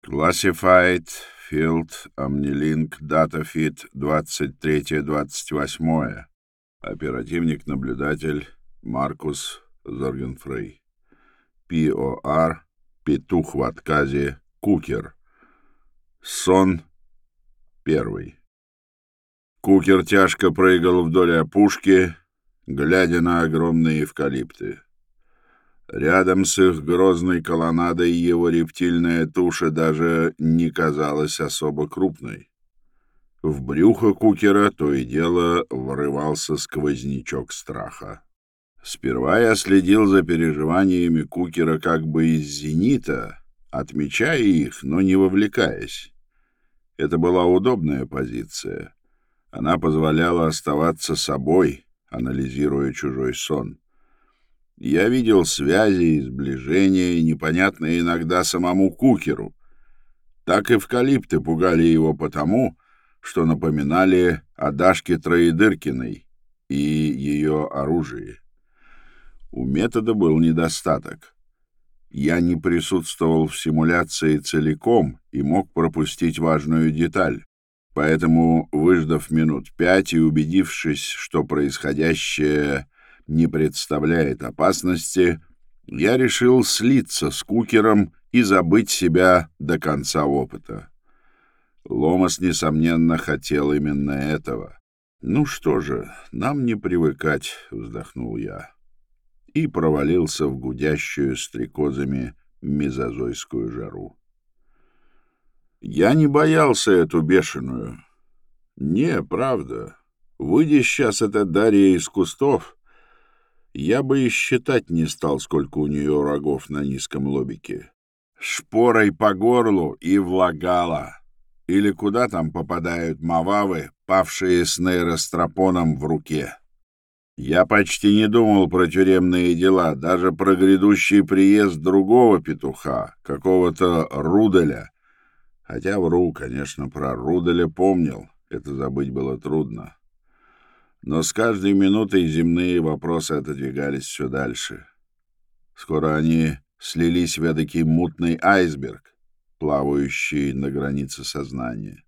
Classified Field Omnilink Datafeed 23-28. Оперативник-наблюдатель Маркус Зоргенфрей. POR Петух в отказе Кукер. Сон 1. Кукер тяжко прыгал вдоль опушки, глядя на огромные эвкалипты. Рядом с их грозной колоннадой его рептильная туша даже не казалась особо крупной. В брюхо Кукера то и дело врывался сквознячок страха. Сперва я следил за переживаниями Кукера как бы из зенита, отмечая их, но не вовлекаясь. Это была удобная позиция. Она позволяла оставаться собой, анализируя чужой сон. Я видел связи и сближения, непонятные иногда самому Кукеру. Так эвкалипты пугали его потому, что напоминали о Дашке Троедыркиной и ее оружии. У метода был недостаток. Я не присутствовал в симуляции целиком и мог пропустить важную деталь. Поэтому, выждав минут 5 и убедившись, что происходящее не представляет опасности, я решил слиться с Кукером и забыть себя до конца опыта. Ломас, несомненно, хотел именно этого. «Ну что же, нам не привыкать», — вздохнул я, и провалился в гудящую стрекозами мезозойскую жару. Я не боялся эту бешеную. Не, правда. Выйдя сейчас эта Дарья из кустов, я бы и считать не стал, сколько у нее рогов на низком лобике. Шпорой по горлу и влагала. Или куда там попадают мававы, павшие с нейростропоном в руке. Я почти не думал про тюремные дела, даже про грядущий приезд другого петуха, какого-то Руделя. Хотя вру, конечно, про Руделя помнил, это забыть было трудно. Но с каждой минутой земные вопросы отодвигались все дальше. Скоро они слились в эдакий мутный айсберг, плавающий на границе сознания.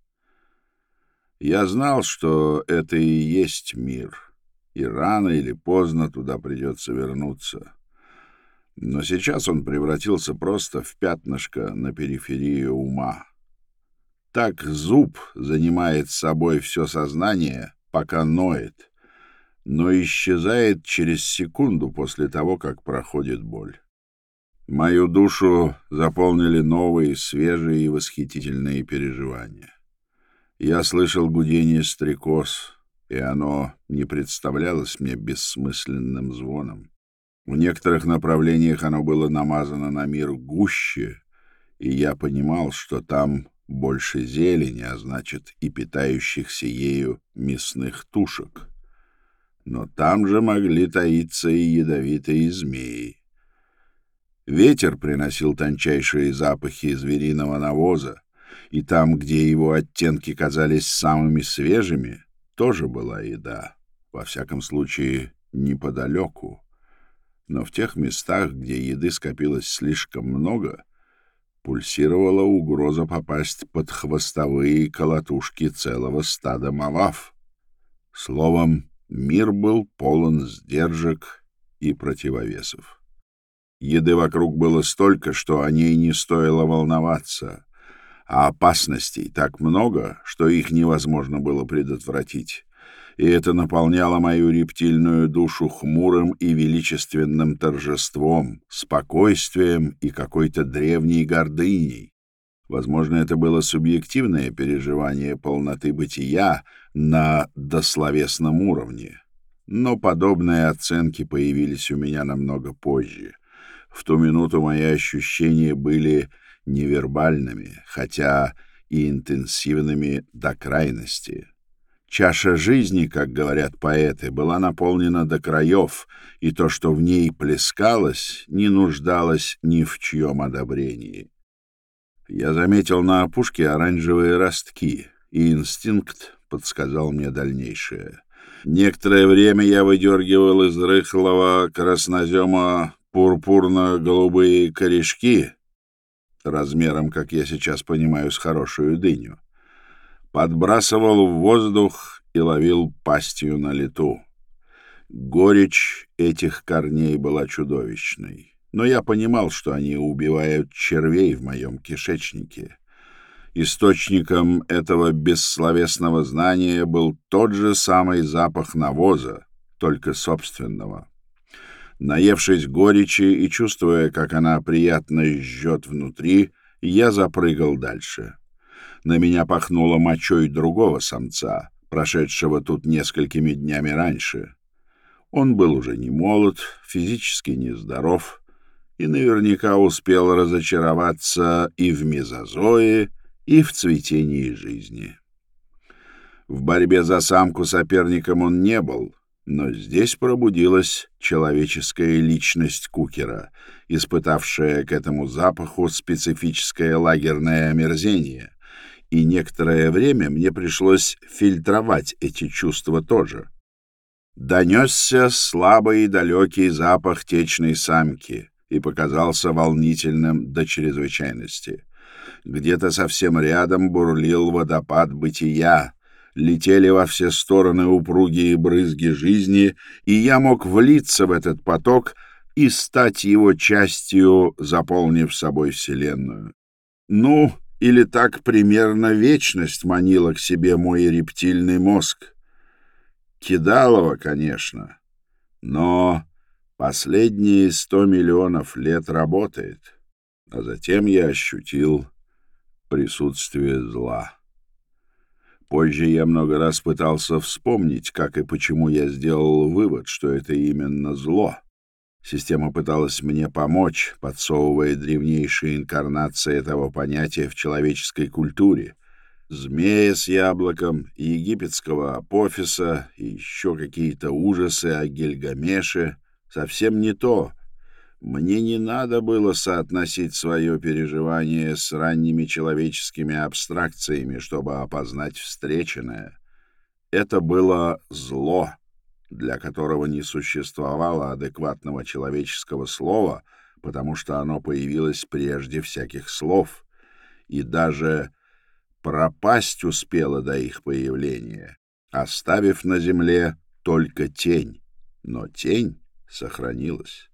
Я знал, что это и есть мир, и рано или поздно туда придется вернуться. Но сейчас он превратился просто в пятнышко на периферии ума. Так зуб занимает собой все сознание, пока ноет, но исчезает через секунду после того, как проходит боль. Мою душу заполнили новые, свежие и восхитительные переживания. Я слышал гудение стрекоз, и оно не представлялось мне бессмысленным звоном. В некоторых направлениях оно было намазано на мир гуще, и я понимал, что там больше зелени, а значит и питающихся ею мясных тушек. Но там же могли таиться и ядовитые змеи. Ветер приносил тончайшие запахи звериного навоза, и там, где его оттенки казались самыми свежими, тоже была еда, во всяком случае неподалеку. Но в тех местах, где еды скопилось слишком много, пульсировала угроза попасть под хвостовые колотушки целого стада мавав. Словом, мир был полон сдержек и противовесов. Еды вокруг было столько, что о ней не стоило волноваться, а опасностей так много, что их невозможно было предотвратить. И это наполняло мою рептильную душу хмурым и величественным торжеством, спокойствием и какой-то древней гордыней. Возможно, это было субъективное переживание полноты бытия на дословесном уровне, но подобные оценки появились у меня намного позже. В ту минуту мои ощущения были невербальными, хотя и интенсивными до крайности. Чаша жизни, как говорят поэты, была наполнена до краев, и то, что в ней плескалось, не нуждалось ни в чьем одобрении. Я заметил на опушке оранжевые ростки, и инстинкт подсказал мне дальнейшее. Некоторое время я выдергивал из рыхлого краснозема пурпурно-голубые корешки, размером, как я сейчас понимаю, с хорошую дыню, подбрасывал в воздух и ловил пастью на лету. Горечь этих корней была чудовищной, но я понимал, что они убивают червей в моем кишечнике. Источником этого бессловесного знания был тот же самый запах навоза, только собственного. Наевшись горечи и чувствуя, как она приятно жжет внутри, я запрыгал дальше. На меня пахнуло мочой другого самца, прошедшего тут несколькими днями раньше. Он был уже не молод, физически нездоров, и наверняка успел разочароваться и в мезозое, и в цветении жизни. В борьбе за самку соперником он не был, но здесь пробудилась человеческая личность Кукера, испытавшая к этому запаху специфическое лагерное омерзение, и некоторое время мне пришлось фильтровать эти чувства тоже. Донесся слабый и далекий запах течной самки и показался волнительным до чрезвычайности. Где-то совсем рядом бурлил водопад бытия, летели во все стороны упругие брызги жизни, и я мог влиться в этот поток и стать его частью, заполнив собой Вселенную. Ну, или так примерно вечность манила к себе мой рептильный мозг. Кидалово, конечно, но последние 100 миллионов лет работает, а затем я ощутил присутствие зла. Позже я много раз пытался вспомнить, как и почему я сделал вывод, что это именно зло. Система пыталась мне помочь, подсовывая древнейшие инкарнации этого понятия в человеческой культуре. Змея с яблоком, египетского Апофиса и еще какие-то ужасы о Гильгамеше. Совсем не то. Мне не надо было соотносить свое переживание с ранними человеческими абстракциями, чтобы опознать встреченное. Это было зло, для которого не существовало адекватного человеческого слова, потому что оно появилось прежде всяких слов, и даже пропасть успела до их появления, оставив на земле только тень, но тень сохранилась.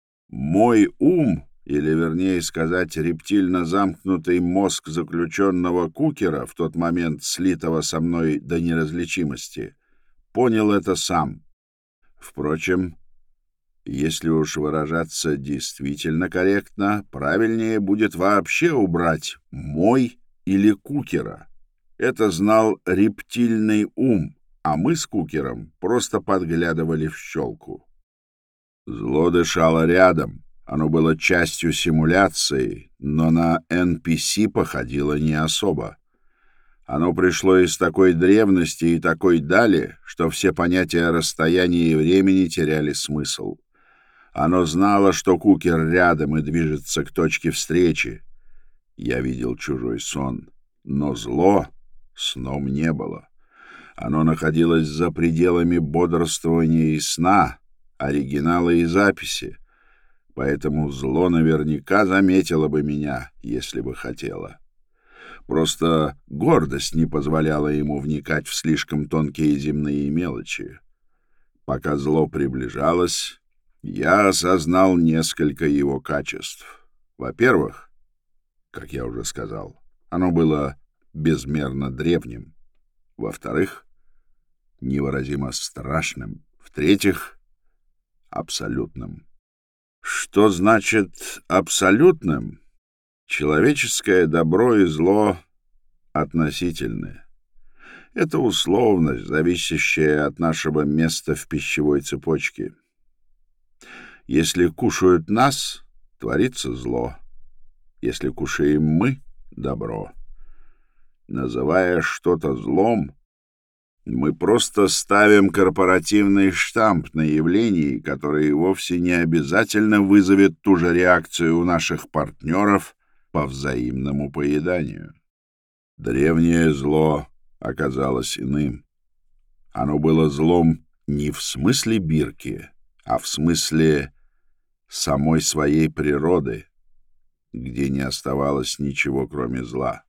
Мой ум, или, вернее сказать, рептильно замкнутый мозг заключенного Кукера, в тот момент слитого со мной до неразличимости, понял это сам. Впрочем, если уж выражаться действительно корректно, правильнее будет вообще убрать «мой» или Кукера. Это знал рептильный ум, а мы с Кукером просто подглядывали в щелку. Зло дышало рядом, оно было частью симуляции, но на NPC походило не особо. Оно пришло из такой древности и такой дали, что все понятия расстояния и времени теряли смысл. Оно знало, что Кукер рядом и движется к точке встречи. Я видел чужой сон, но зло сном не было. Оно находилось за пределами бодрствования и сна, оригинала и записи, поэтому зло наверняка заметило бы меня, если бы хотело. Просто гордость не позволяла ему вникать в слишком тонкие земные мелочи. Пока зло приближалось, я осознал несколько его качеств. Во-первых, как я уже сказал, оно было безмерно древним. Во-вторых, невыразимо страшным. В-третьих, абсолютным. Что значит абсолютным? Человеческое добро и зло относительны. Это условность, зависящая от нашего места в пищевой цепочке. Если кушают нас, творится зло. Если кушаем мы — добро. Называя что-то злом, мы просто ставим корпоративный штамп на явлении, который вовсе не обязательно вызовет ту же реакцию у наших партнеров по взаимному поеданию. Древнее зло оказалось иным. Оно было злом не в смысле бирки, а в смысле самой своей природы. где не оставалось ничего, кроме зла.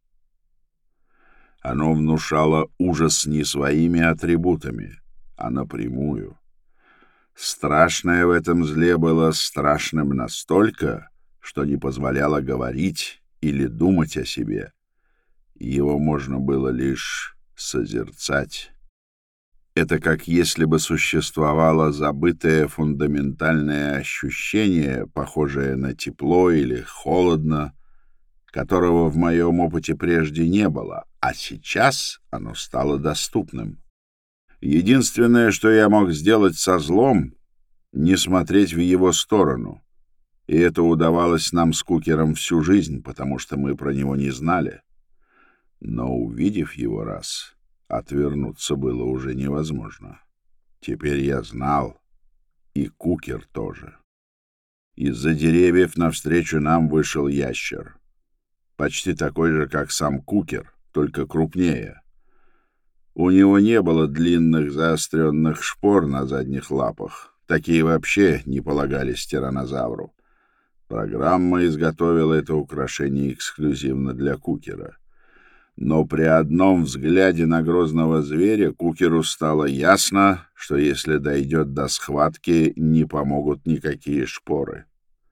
Оно внушало ужас не своими атрибутами, а напрямую. Страшное в этом зле было страшным настолько, что не позволяло говорить или думать о себе. Его можно было лишь созерцать. Это как если бы существовало забытое фундаментальное ощущение, похожее на тепло или холодно, которого в моем опыте прежде не было, а сейчас оно стало доступным. Единственное, что я мог сделать со злом, не смотреть в его сторону, и это удавалось нам с Кукером всю жизнь, потому что мы про него не знали. Но, увидев его раз, отвернуться было уже невозможно. Теперь я знал, и Кукер тоже. Из-за деревьев навстречу нам вышел ящер. Почти такой же, как сам Кукер, только крупнее. У него не было длинных заостренных шпор на задних лапах. Такие вообще не полагались тираннозавру. Программа изготовила это украшение эксклюзивно для Кукера. Но при одном взгляде на грозного зверя Кукеру стало ясно, что если дойдет до схватки, не помогут никакие шпоры.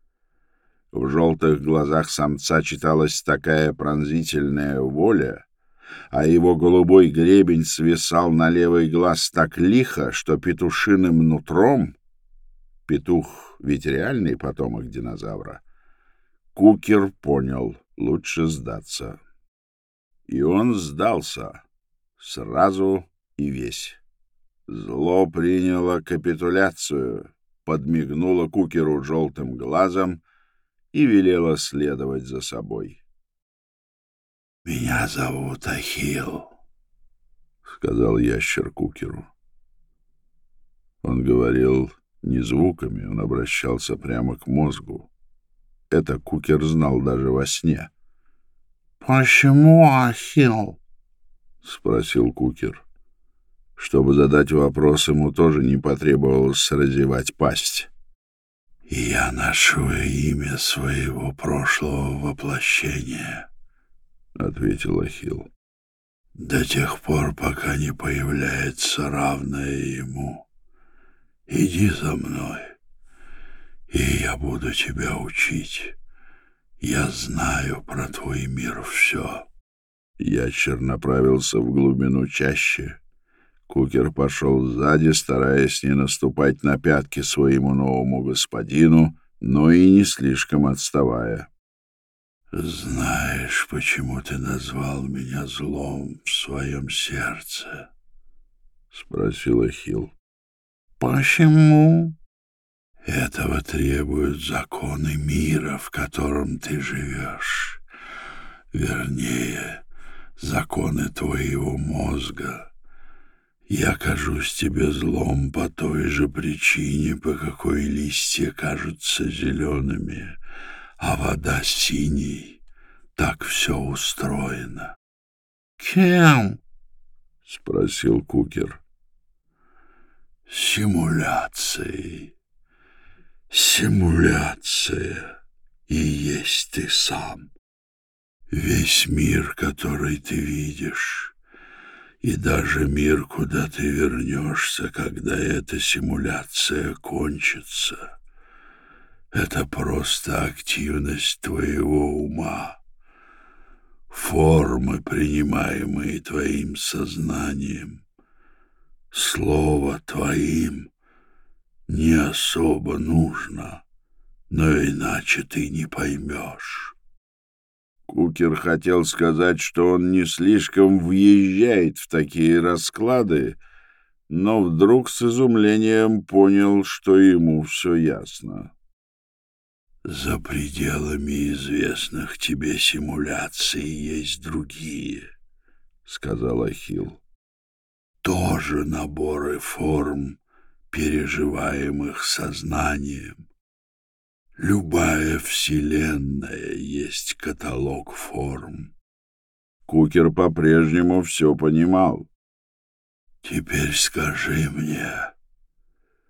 В желтых глазах самца читалась такая пронзительная воля, а его голубой гребень свисал на левый глаз так лихо, что петушиным нутром — петух ведь реальный потомок динозавра — Кукер понял, лучше сдаться. И он сдался сразу и весь. Зло приняло капитуляцию, подмигнуло Кукеру желтым глазом и велело следовать за собой. «Меня зовут Ахилл», — сказал ящер Кукеру. Он говорил не звуками, он обращался прямо к мозгу. Это Кукер знал даже во сне. «Почему Ахилл?» — спросил Кукер. Чтобы задать вопрос, ему тоже не потребовалось разевать пасть. «Я ношу имя своего прошлого воплощения», — ответил Ахилл. «До тех пор, пока не появляется равное ему. Иди за мной, и я буду тебя учить. Я знаю про твой мир все». Ящер направился в глубину чащи. Кукер пошел сзади, стараясь не наступать на пятки своему новому господину, но и не слишком отставая. «Знаешь, почему ты назвал меня злом в своем сердце?» — спросил Ахилл. «Почему?» «Этого требуют законы мира, в котором ты живешь. Вернее, законы твоего мозга. Я кажусь тебе злом по той же причине, по какой листья кажутся зелеными, а вода синей. Так все устроено». «Кем?» — спросил Кукер. «Симуляцией. Симуляция и есть ты сам. Весь мир, который ты видишь, и даже мир, куда ты вернешься, когда эта симуляция кончится, это просто активность твоего ума, формы, принимаемые твоим сознанием, слово твоим не особо нужно, но иначе ты не поймешь». Кукер хотел сказать, что он не слишком въезжает в такие расклады, но вдруг с изумлением понял, что ему все ясно. «За пределами известных тебе симуляций есть другие», — сказал Ахилл. «Тоже наборы форм, переживаемых сознанием. Любая вселенная есть каталог форм». Кукер по-прежнему все понимал. «Теперь скажи мне,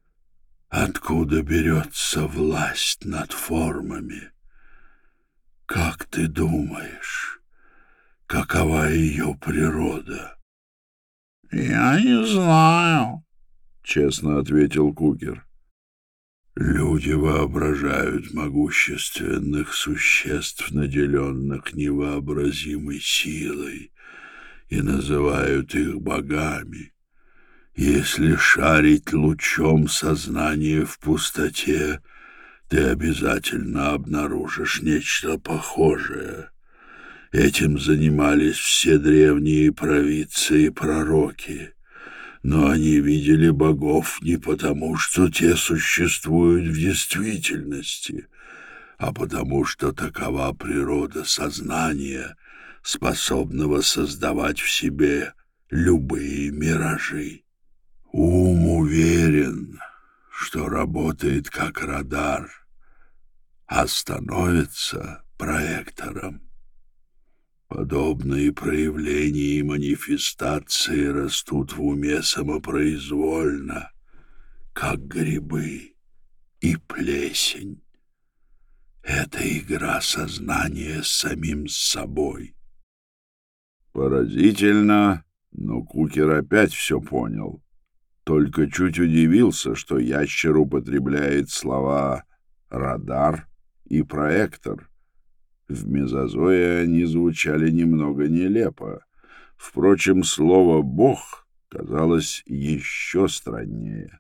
откуда берется власть над формами? Как ты думаешь, какова ее природа? Я не знаю, честно ответил Кукер. Люди воображают могущественных существ, наделенных невообразимой силой, и называют их богами. Если шарить лучом сознания в пустоте, ты обязательно обнаружишь нечто похожее. Этим занимались все древние провидцы и пророки. Но они видели богов не потому, что те существуют в действительности, а потому, что такова природа сознания, способного создавать в себе любые миражи. Ум уверен, что работает как радар, а становится проектором. Подобные проявления и манифестации растут в уме самопроизвольно, как грибы и плесень. Это игра сознания с самим собой. Поразительно, но Кукер опять все понял. Только чуть удивился, что ящер употребляет слова «радар» и «проектор». В мезозое они звучали немного нелепо. Впрочем, слово «бог» казалось еще страннее.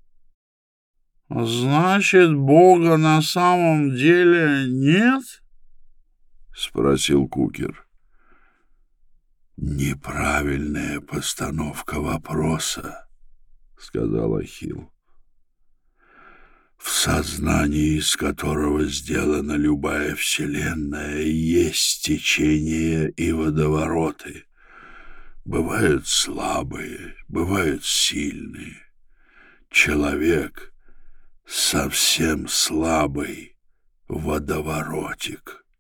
«Значит, Бога на самом деле нет?» — спросил Кукер. «Неправильная постановка вопроса», — сказал Ахилл. «В сознании, из которого сделана любая вселенная, есть течения и водовороты. Бывают слабые, бывают сильные. Человек — совсем слабый водоворотик,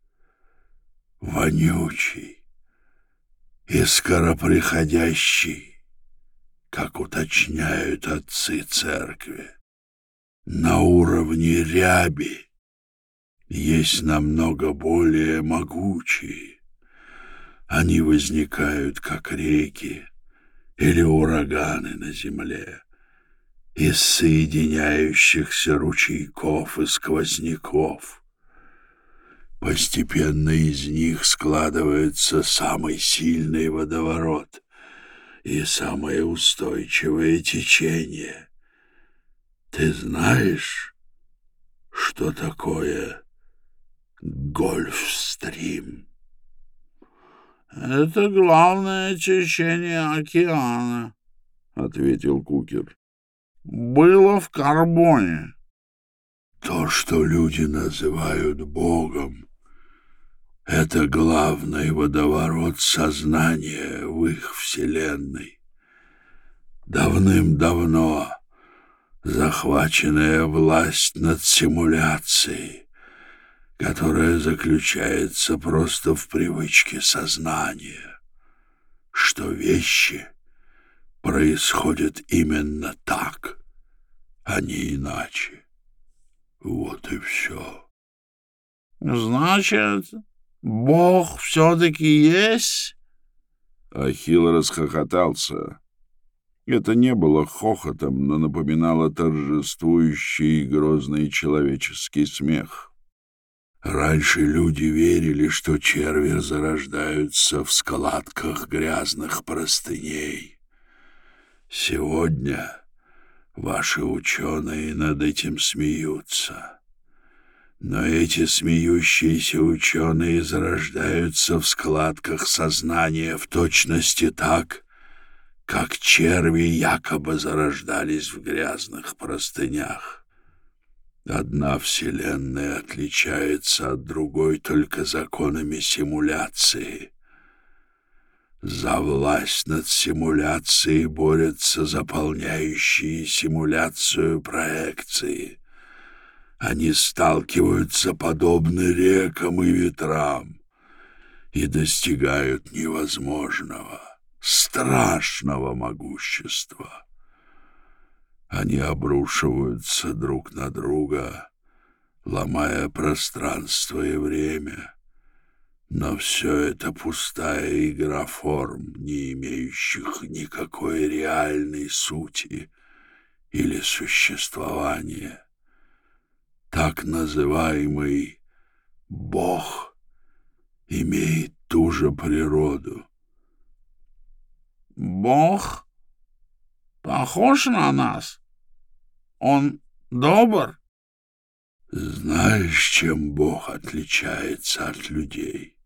вонючий и скороприходящий, как уточняют отцы церкви. На уровне ряби есть намного более могучие. Они возникают, как реки или ураганы на земле, из соединяющихся ручейков и сквозняков. Постепенно из них складывается самый сильный водоворот и самое устойчивое течение. Ты знаешь, что такое Гольфстрим? Это главное течение океана, ответил Кукер. Было в Карбоне. То, что люди называют Богом, это главный водоворот сознания в их вселенной. Давным-давно захваченная власть над симуляцией, которая заключается просто в привычке сознания, что вещи происходят именно так, а не иначе. Вот и все. Значит, Бог все-таки есть? Ахилл расхохотался. Это не было хохотом, но напоминало торжествующий и грозный человеческий смех. Раньше люди верили, что черви зарождаются в складках грязных простыней. Сегодня ваши ученые над этим смеются. Но эти смеющиеся ученые зарождаются в складках сознания в точности так, как черви якобы зарождались в грязных простынях. Одна вселенная отличается от другой только законами симуляции. За власть над симуляцией борются заполняющие симуляцию проекции. Они сталкиваются подобно рекам и ветрам и достигают невозможного, страшного могущества. Они обрушиваются друг на друга, ломая пространство и время, Но все это пустая игра форм, не имеющих никакой реальной сути или существования. Так называемый Бог имеет ту же природу. Бог похож на нас? Он добр? Знаешь, чем Бог отличается от людей?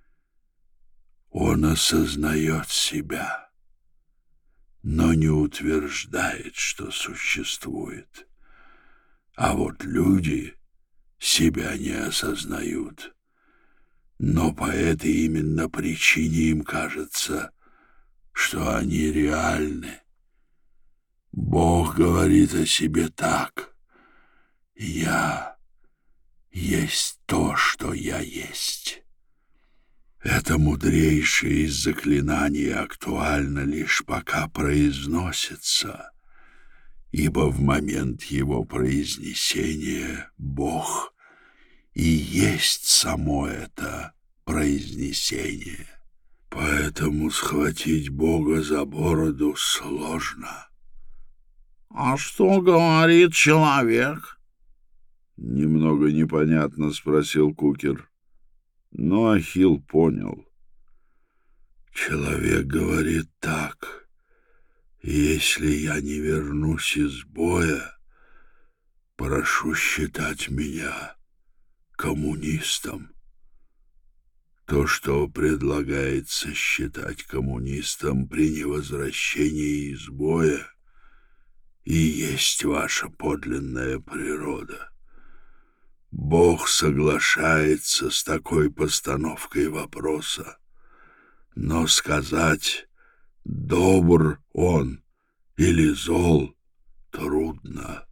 Он осознает себя, но не утверждает, что существует. А вот люди себя не осознают. Но по этой именно причине им кажется, что они реальны. Бог говорит о себе так: «Я есть то, что я есть». Это мудрейшее из заклинаний актуально лишь пока произносится, ибо в момент его произнесения Бог и есть само это произнесение. Поэтому схватить Бога за бороду сложно. — А что говорит человек? — немного непонятно спросил Кукер. Но Ахилл понял. Человек говорит так: «Если я не вернусь из боя, прошу считать меня коммунистом». То, что предлагается считать коммунистом при невозвращении из боя, и есть ваша подлинная природа. Бог соглашается с такой постановкой вопроса, но сказать, добр он или зол, трудно.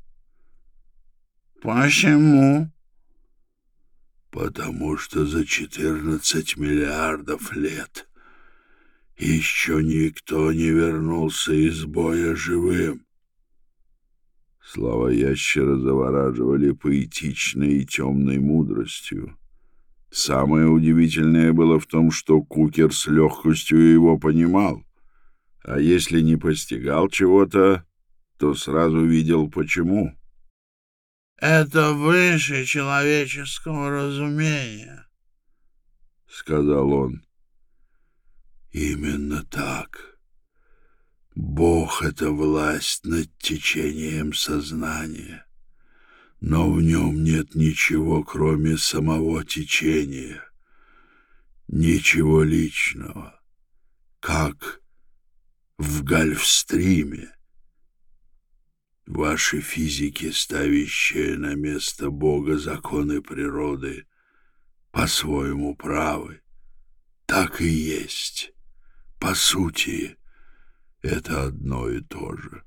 Почему? Потому что за 14 миллиардов лет еще никто не вернулся из боя живым. Слова ящера завораживали поэтичной и темной мудростью. Самое удивительное было в том, что Кукер с легкостью его понимал, а если не постигал чего-то, то сразу видел почему. Это выше человеческого разумения, — сказал он. Именно так. Бог — это власть над течением сознания, но в нем нет ничего, кроме самого течения, ничего личного, как в Гольфстриме. Ваши физики, ставящие на место Бога законы природы, по-своему правы. Так и есть. По сути, это одно и то же.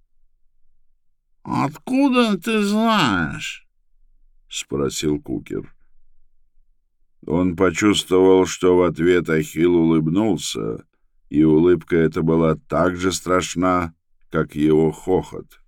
— Откуда ты знаешь? — спросил Кукер. Он почувствовал, что в ответ Ахилл улыбнулся, и улыбка эта была так же страшна, как его хохот.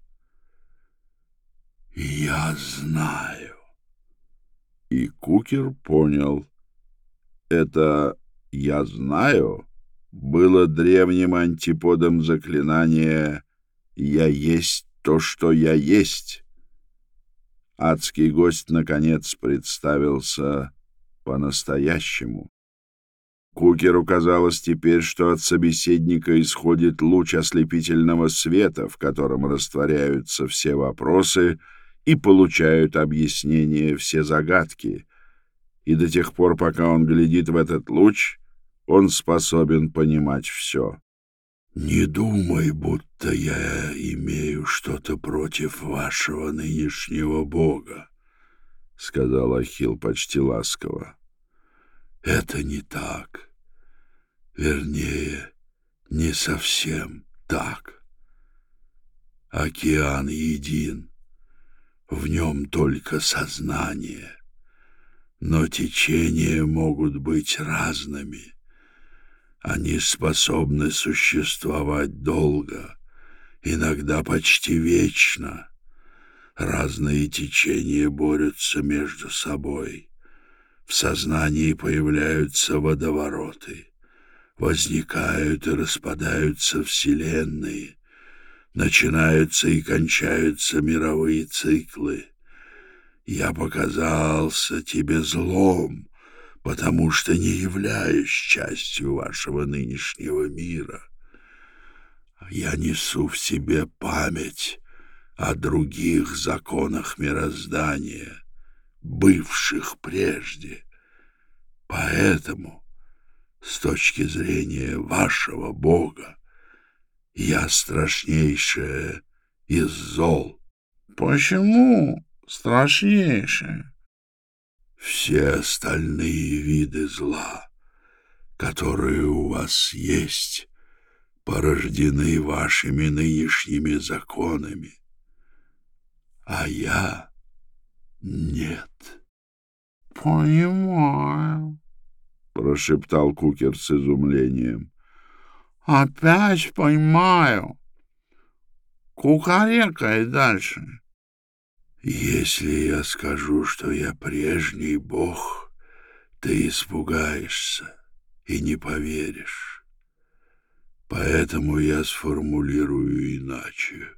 «Я знаю». И Кукер понял. Это «я знаю» было древним антиподом заклинания «я есть то, что я есть». Адский гость, наконец, представился по-настоящему. Кукеру казалось теперь, что от собеседника исходит луч ослепительного света, в котором растворяются все вопросы и получают объяснение все загадки, и до тех пор, пока он глядит в этот луч, он способен понимать все. «Не думай, будто я имею что-то против вашего нынешнего бога», — сказал Ахилл почти ласково. «Это не так. Вернее, не совсем так. Океан един, в нем только сознание, но течения могут быть разными. Они способны существовать долго, иногда почти вечно. Разные течения борются между собой. В сознании появляются водовороты, возникают и распадаются вселенные, начинаются и кончаются мировые циклы. Я показался тебе злом, потому что не являюсь частью вашего нынешнего мира. Я несу в себе память о других законах мироздания, бывших прежде. Поэтому, с точки зрения вашего Бога, я страшнейшее из зол. Почему страшнейшее? Все остальные виды зла, которые у вас есть, порождены вашими нынешними законами, а я нет. — Понимаю, — прошептал Кукер с изумлением. — опять понимаю. Кукарекай дальше. Если я скажу, что я прежний Бог, ты испугаешься и не поверишь. Поэтому я сформулирую иначе.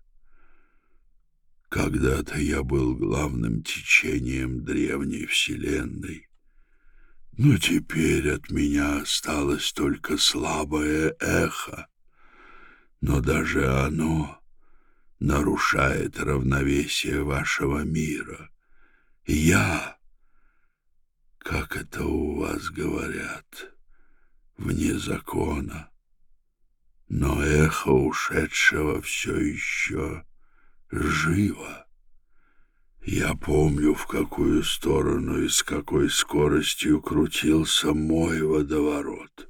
Когда-то я был главным течением древней вселенной, но теперь от меня осталось только слабое эхо, но даже оно нарушает равновесие вашего мира. Я, как это у вас говорят, вне закона, но эхо ушедшего все еще живо. Я помню, в какую сторону и с какой скоростью крутился мой водоворот.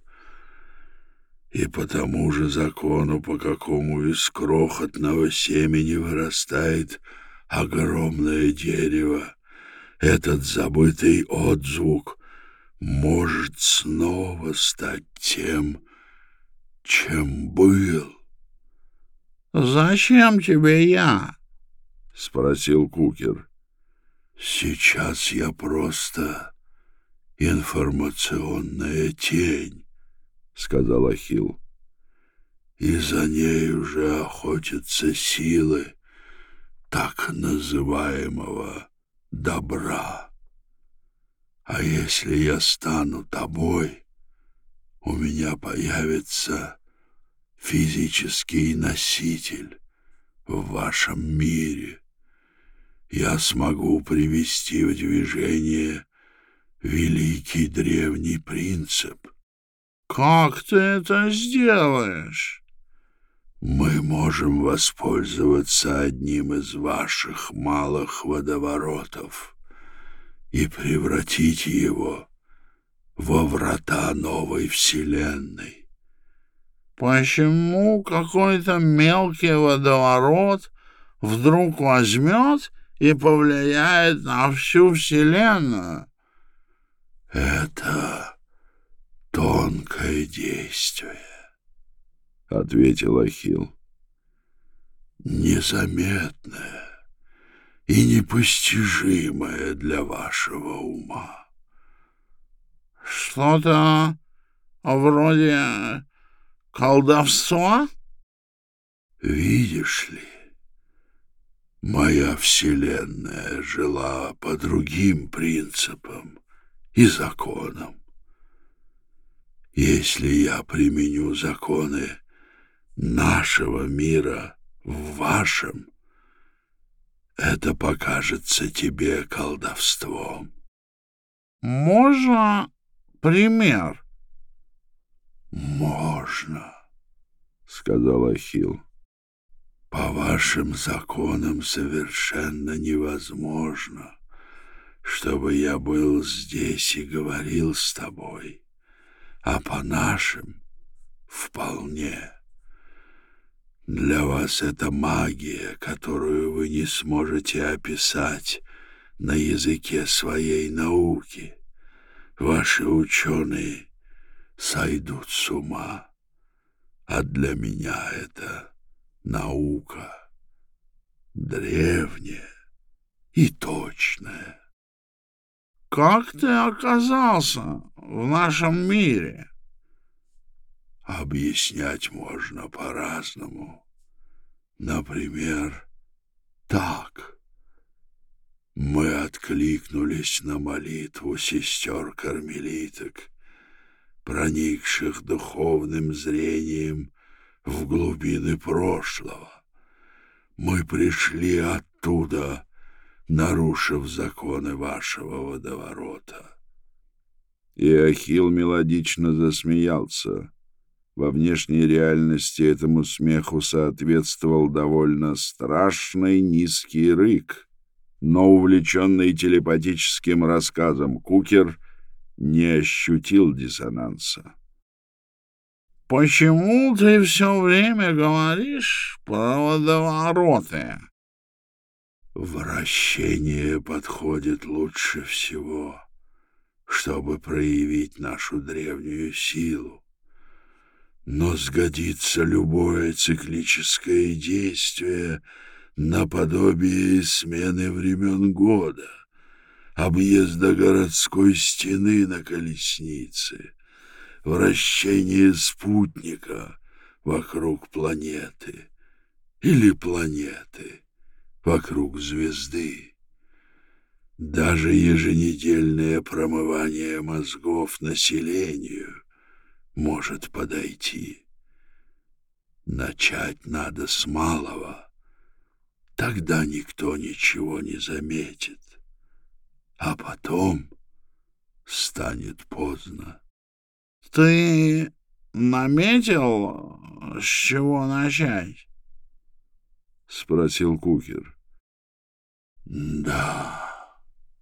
И по тому же закону, по какому из крохотного семени вырастает огромное дерево, этот забытый отзвук может снова стать тем, чем был. — Зачем тебе я? — спросил Кукер. — Сейчас я просто информационная тень, — сказал Ахилл. И за ней уже охотятся силы так называемого добра. А если я стану тобой, у меня появится физический носитель в вашем мире. Я смогу привести в движение великий древний принцип. — Как ты это сделаешь? — Мы можем воспользоваться одним из ваших малых водоворотов и превратить его во врата новой вселенной. — Почему какой-то мелкий водоворот вдруг возьмет и повлияет на всю вселенную? — Это тонкое действие, — ответил Ахилл. — Незаметное и непостижимое для вашего ума. — Что-то вроде колдовства? — Видишь ли, моя вселенная жила по другим принципам и законам. Если я применю законы нашего мира в вашем, это покажется тебе колдовством. — Можно пример? — Можно, — сказал Ахилл. — По вашим законам совершенно невозможно, чтобы я был здесь и говорил с тобой, а по нашим — вполне. Для вас это магия, которую вы не сможете описать на языке своей науки. Ваши ученые сойдут с ума, а для меня это наука древняя и точная. как ты оказался в нашем мире? Объяснять можно по-разному. Например, так. Мы откликнулись на молитву сестер-кармелиток, проникших духовным зрением в глубины прошлого. Мы пришли оттуда, нарушив законы вашего водоворота. И Ахилл мелодично засмеялся. Во внешней реальности этому смеху соответствовал довольно страшный низкий рык, но увлеченный телепатическим рассказом Кукер не ощутил диссонанса. «Почему ты все время говоришь про водовороты?» Вращение подходит лучше всего, чтобы проявить нашу древнюю силу. Но сгодится любое циклическое действие наподобие смены времен года, объезда городской стены на колеснице, вращение спутника вокруг планеты или планеты вокруг звезды. Даже еженедельное промывание мозгов населению может подойти. Начать надо с малого, тогда никто ничего не заметит, а потом станет поздно. Ты наметил, с чего начать? — спросил Кукер. — Да,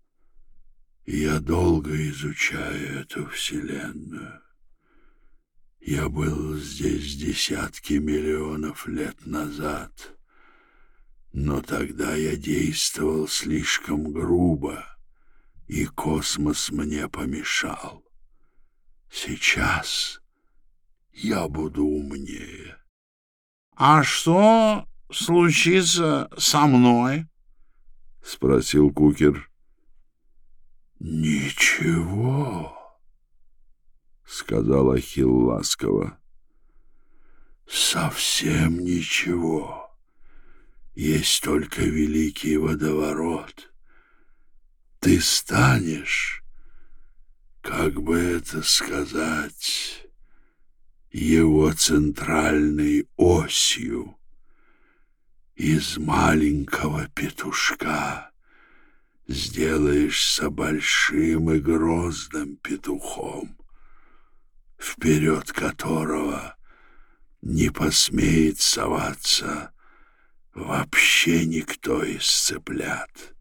я долго изучаю эту вселенную. Я был здесь десятки миллионов лет назад, но тогда я действовал слишком грубо, и космос мне помешал. Сейчас я буду умнее. — А что случится со мной? — спросил Кукер. — Ничего, — сказал Ахилл ласково. — Совсем ничего. Есть только великий водоворот. Ты станешь, как бы это сказать, его центральной осью. Из маленького петушка сделаешься большим и грозным петухом, вперед которого не посмеет соваться вообще никто из цыплят.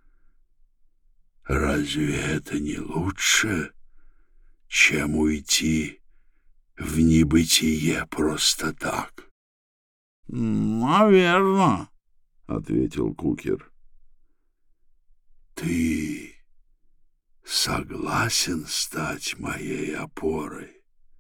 Разве это не лучше, чем уйти в небытие просто так? — Наверно, — ответил Кукер. — Ты согласен стать моей опорой?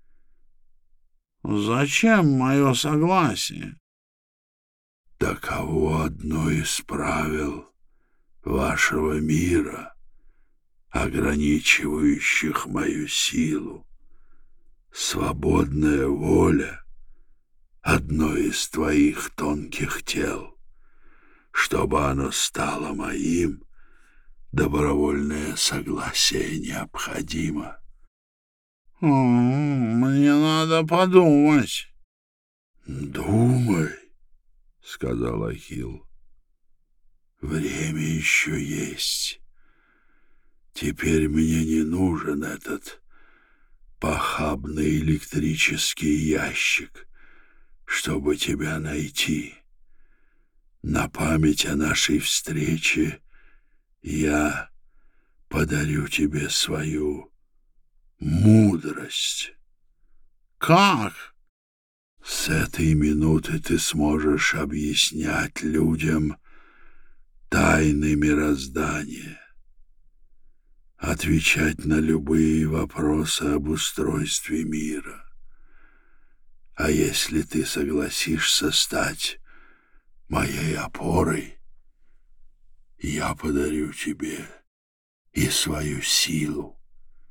— Зачем мое согласие? — Таково одно из правил вашего мира, ограничивающих мою силу. Свободная воля — одно из твоих тонких тел. Чтобы оно стало моим, добровольное согласие необходимо. — Мне надо подумать. — Думай, — сказал Ахилл. — Время еще есть. Теперь мне не нужен этот похабный электрический ящик, чтобы тебя найти. На память о нашей встрече я подарю тебе свою мудрость. — Как? — С этой минуты ты сможешь объяснять людям тайны мироздания, отвечать на любые вопросы об устройстве мира. А если ты согласишься стать моей опорой, я подарю тебе и свою силу.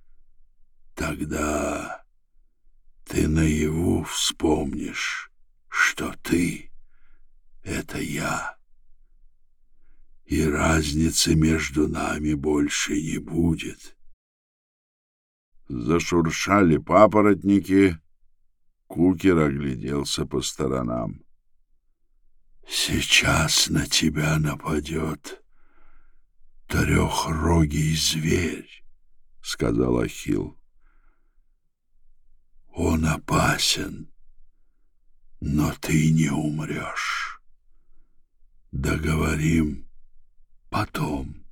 Тогда ты наяву вспомнишь, что ты — это я, и разницы между нами больше не будет. Зашуршали папоротники. Кукер огляделся по сторонам. Сейчас на тебя нападет трехрогий зверь, — сказал Ахилл. Он опасен, но ты не умрешь. Договорим потом.